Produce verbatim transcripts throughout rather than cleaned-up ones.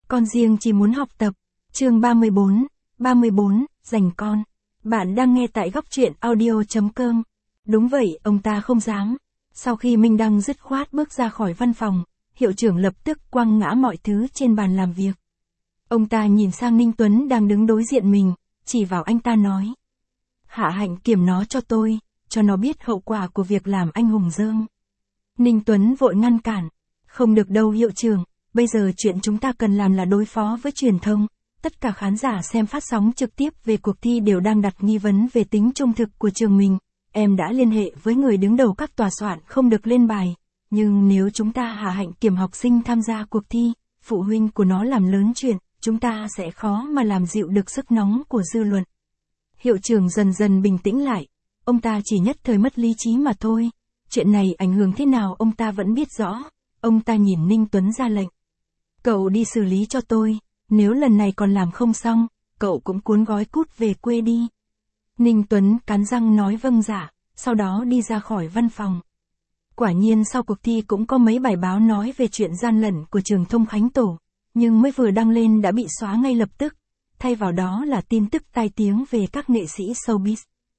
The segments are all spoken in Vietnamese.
Con riêng chỉ muốn học tập. Chương ba mươi bốn, ba mươi bốn, dành con. Bạn đang nghe tại góc truyện audio chấm com. Đúng vậy, ông ta không dám. Sau khi Minh Đăng dứt khoát bước ra khỏi văn phòng, hiệu trưởng lập tức quăng ngã mọi thứ trên bàn làm việc. Ông ta nhìn sang Ninh Tuấn đang đứng đối diện mình, chỉ vào anh ta nói. Hạ Hạnh kiểm nó cho tôi, cho nó biết hậu quả của việc làm anh hùng dơm. Ninh Tuấn vội ngăn cản. Không được đâu hiệu trưởng, bây giờ chuyện chúng ta cần làm là đối phó với truyền thông. Tất cả khán giả xem phát sóng trực tiếp về cuộc thi đều đang đặt nghi vấn về tính trung thực của trường mình. Em đã liên hệ với người đứng đầu các tòa soạn không được lên bài. Nhưng nếu chúng ta Hạ Hạnh kiểm học sinh tham gia cuộc thi, phụ huynh của nó làm lớn chuyện, chúng ta sẽ khó mà làm dịu được sức nóng của dư luận. Hiệu trưởng dần dần bình tĩnh lại. Ông ta chỉ nhất thời mất lý trí mà thôi. Chuyện này ảnh hưởng thế nào ông ta vẫn biết rõ. Ông ta nhìn Ninh Tuấn ra lệnh. Cậu đi xử lý cho tôi. Nếu lần này còn làm không xong, cậu cũng cuốn gói cút về quê đi. Ninh Tuấn cắn răng nói vâng dạ, sau đó đi ra khỏi văn phòng. Quả nhiên sau cuộc thi cũng có mấy bài báo nói về chuyện gian lận của trường Thông Khánh Tổ, nhưng mới vừa đăng lên đã bị xóa ngay lập tức, thay vào đó là tin tức tai tiếng về các nghệ sĩ showbiz.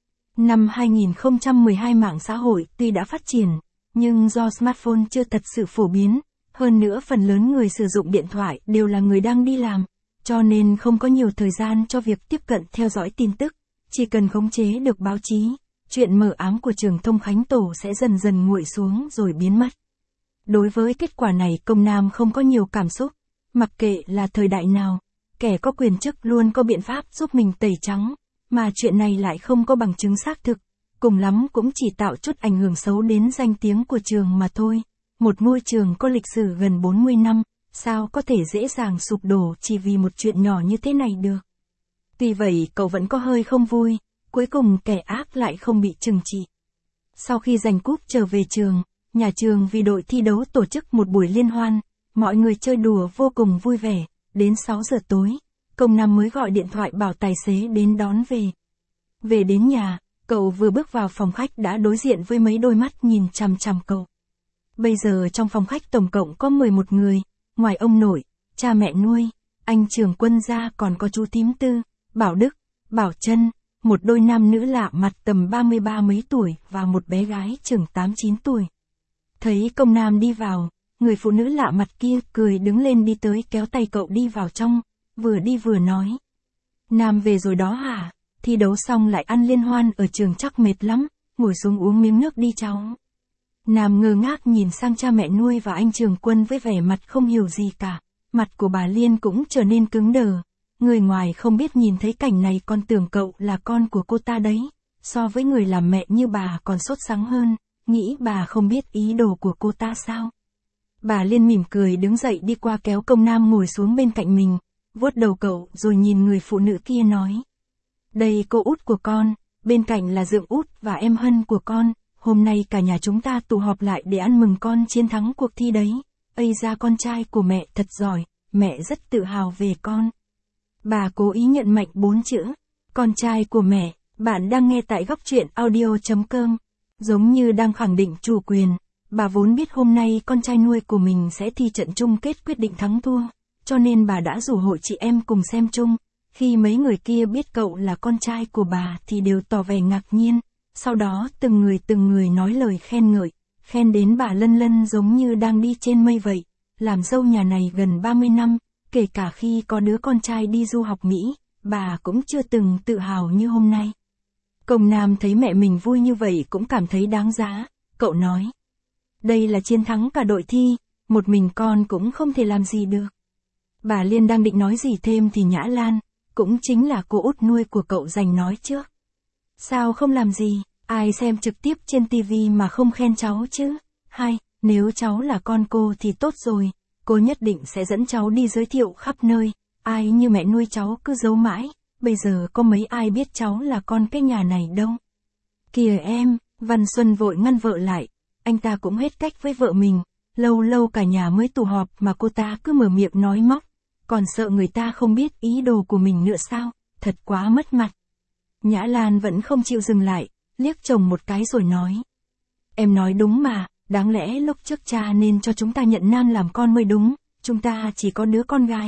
Năm hai nghìn không trăm mười hai mạng xã hội tuy đã phát triển, nhưng do smartphone chưa thật sự phổ biến, hơn nữa phần lớn người sử dụng điện thoại đều là người đang đi làm, cho nên không có nhiều thời gian cho việc tiếp cận theo dõi tin tức, chỉ cần khống chế được báo chí, chuyện mờ ám của trường Thông Khánh Tổ sẽ dần dần nguội xuống rồi biến mất. Đối với kết quả này Công Nam không có nhiều cảm xúc, mặc kệ là thời đại nào, kẻ có quyền chức luôn có biện pháp giúp mình tẩy trắng, mà chuyện này lại không có bằng chứng xác thực, cùng lắm cũng chỉ tạo chút ảnh hưởng xấu đến danh tiếng của trường mà thôi. Một ngôi trường có lịch sử gần bốn mươi năm, sao có thể dễ dàng sụp đổ chỉ vì một chuyện nhỏ như thế này được. Tuy vậy cậu vẫn có hơi không vui, cuối cùng kẻ ác lại không bị trừng trị. Sau khi giành cúp trở về trường, nhà trường vì đội thi đấu tổ chức một buổi liên hoan, mọi người chơi đùa vô cùng vui vẻ, đến sáu giờ tối, Công Nam mới gọi điện thoại bảo tài xế đến đón về. Về đến nhà, cậu vừa bước vào phòng khách đã đối diện với mấy đôi mắt nhìn chằm chằm cậu. Bây giờ trong phòng khách tổng cộng có mười một người, ngoài ông nội, cha mẹ nuôi, anh Trường Quân ra còn có chú Thím Tư, Bảo Đức, Bảo Trân, một đôi nam nữ lạ mặt tầm ba mươi ba mấy tuổi và một bé gái chừng tám chín tuổi. Thấy Công Nam đi vào, người phụ nữ lạ mặt kia cười đứng lên đi tới kéo tay cậu đi vào trong, vừa đi vừa nói. Nam về rồi đó hả? Thi đấu xong lại ăn liên hoan ở trường chắc mệt lắm, ngồi xuống uống miếng nước đi cháu. Nam ngơ ngác nhìn sang cha mẹ nuôi và anh Trường Quân với vẻ mặt không hiểu gì cả, mặt của bà Liên cũng trở nên cứng đờ. Người ngoài không biết nhìn thấy cảnh này còn tưởng cậu là con của cô ta đấy, so với người làm mẹ như bà còn sốt sắng hơn, nghĩ bà không biết ý đồ của cô ta sao. Bà Liên mỉm cười đứng dậy đi qua kéo Công Nam ngồi xuống bên cạnh mình, vuốt đầu cậu rồi nhìn người phụ nữ kia nói. Đây cô út của con, bên cạnh là dượng út và em Hân của con, hôm nay cả nhà chúng ta tụ họp lại để ăn mừng con chiến thắng cuộc thi đấy. Ây ra con trai của mẹ thật giỏi, mẹ rất tự hào về con. Bà cố ý nhận mạnh bốn chữ, con trai của mẹ. Bạn đang nghe tại góc truyện audio chấm com. Giống như đang khẳng định chủ quyền, bà vốn biết hôm nay con trai nuôi của mình sẽ thi trận chung kết quyết định thắng thua, cho nên bà đã rủ hội chị em cùng xem chung. Khi mấy người kia biết cậu là con trai của bà thì đều tỏ vẻ ngạc nhiên, sau đó từng người từng người nói lời khen ngợi, khen đến bà lân lân giống như đang đi trên mây vậy. Làm dâu nhà này gần ba mươi năm, kể cả khi có đứa con trai đi du học Mỹ, bà cũng chưa từng tự hào như hôm nay. Công Nam thấy mẹ mình vui như vậy cũng cảm thấy đáng giá, cậu nói. Đây là chiến thắng cả đội thi, một mình con cũng không thể làm gì được. Bà Liên đang định nói gì thêm thì Nhã Lan, cũng chính là cô út nuôi của cậu giành nói trước. Sao không làm gì, ai xem trực tiếp trên tivi mà không khen cháu chứ? Hay, nếu cháu là con cô thì tốt rồi, cô nhất định sẽ dẫn cháu đi giới thiệu khắp nơi, ai như mẹ nuôi cháu cứ giấu mãi, bây giờ có mấy ai biết cháu là con cái nhà này đâu. Kìa em, Văn Xuân vội ngăn vợ lại, anh ta cũng hết cách với vợ mình, lâu lâu cả nhà mới tụ họp mà cô ta cứ mở miệng nói móc, còn sợ người ta không biết ý đồ của mình nữa sao, thật quá mất mặt. Nhã Lan vẫn không chịu dừng lại, liếc chồng một cái rồi nói. Em nói đúng mà, đáng lẽ lúc trước cha nên cho chúng ta nhận Nam làm con mới đúng, chúng ta chỉ có đứa con gái,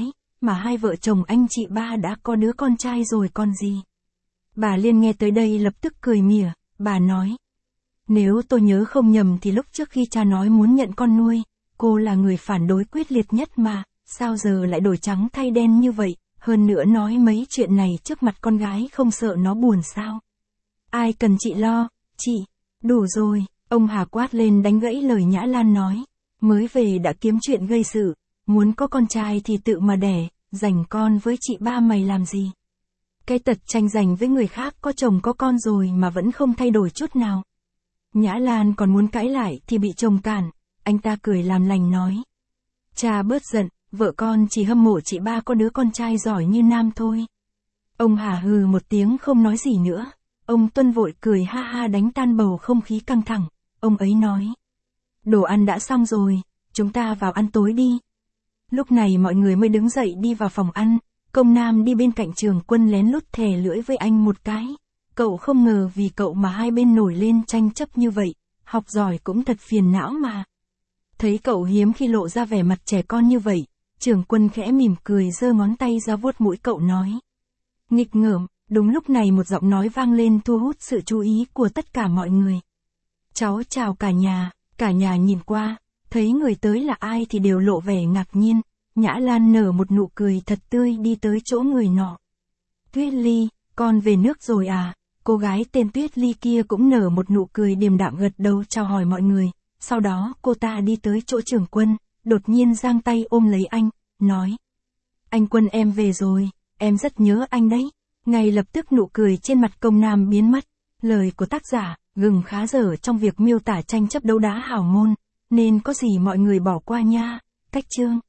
mà hai vợ chồng anh chị ba đã có đứa con trai rồi còn gì. Bà Liên nghe tới đây lập tức cười mỉa, bà nói. Nếu tôi nhớ không nhầm thì lúc trước khi cha nói muốn nhận con nuôi, cô là người phản đối quyết liệt nhất mà, sao giờ lại đổi trắng thay đen như vậy, hơn nữa nói mấy chuyện này trước mặt con gái không sợ nó buồn sao. Ai cần chị lo, chị, đủ rồi, ông Hà quát lên đánh gãy lời Nhã Lan nói, mới về đã kiếm chuyện gây sự, muốn có con trai thì tự mà đẻ, giành con với chị ba mày làm gì. Cái tật tranh giành với người khác có chồng có con rồi mà vẫn không thay đổi chút nào. Nhã Lan còn muốn cãi lại thì bị chồng cản, anh ta cười làm lành nói. Cha bớt giận, vợ con chỉ hâm mộ chị ba có đứa con trai giỏi như Nam thôi. Ông Hà hừ một tiếng không nói gì nữa, ông Tuân vội cười ha ha đánh tan bầu không khí căng thẳng, ông ấy nói. Đồ ăn đã xong rồi, chúng ta vào ăn tối đi. Lúc này mọi người mới đứng dậy đi vào phòng ăn, Công Nam đi bên cạnh Trường Quân lén lút thè lưỡi với anh một cái. Cậu không ngờ vì cậu mà hai bên nổi lên tranh chấp như vậy, học giỏi cũng thật phiền não mà. Thấy cậu hiếm khi lộ ra vẻ mặt trẻ con như vậy, Trường Quân khẽ mỉm cười giơ ngón tay ra vuốt mũi cậu nói. Nghịch ngợm, đúng lúc này một giọng nói vang lên thu hút sự chú ý của tất cả mọi người. Cháu chào cả nhà, cả nhà nhìn qua, thấy người tới là ai thì đều lộ vẻ ngạc nhiên, Nhã Lan nở một nụ cười thật tươi đi tới chỗ người nọ. Tuyết Ly, con về nước rồi à? Cô gái tên Tuyết Ly kia cũng nở một nụ cười điềm đạm gật đầu chào hỏi mọi người, sau đó cô ta đi tới chỗ Trường Quân, đột nhiên giang tay ôm lấy anh, nói. Anh Quân em về rồi, em rất nhớ anh đấy. Ngay lập tức nụ cười trên mặt Công Nam biến mất, lời của tác giả, gừng khá dở trong việc miêu tả tranh chấp đấu đá hảo môn, nên có gì mọi người bỏ qua nha. Cách chương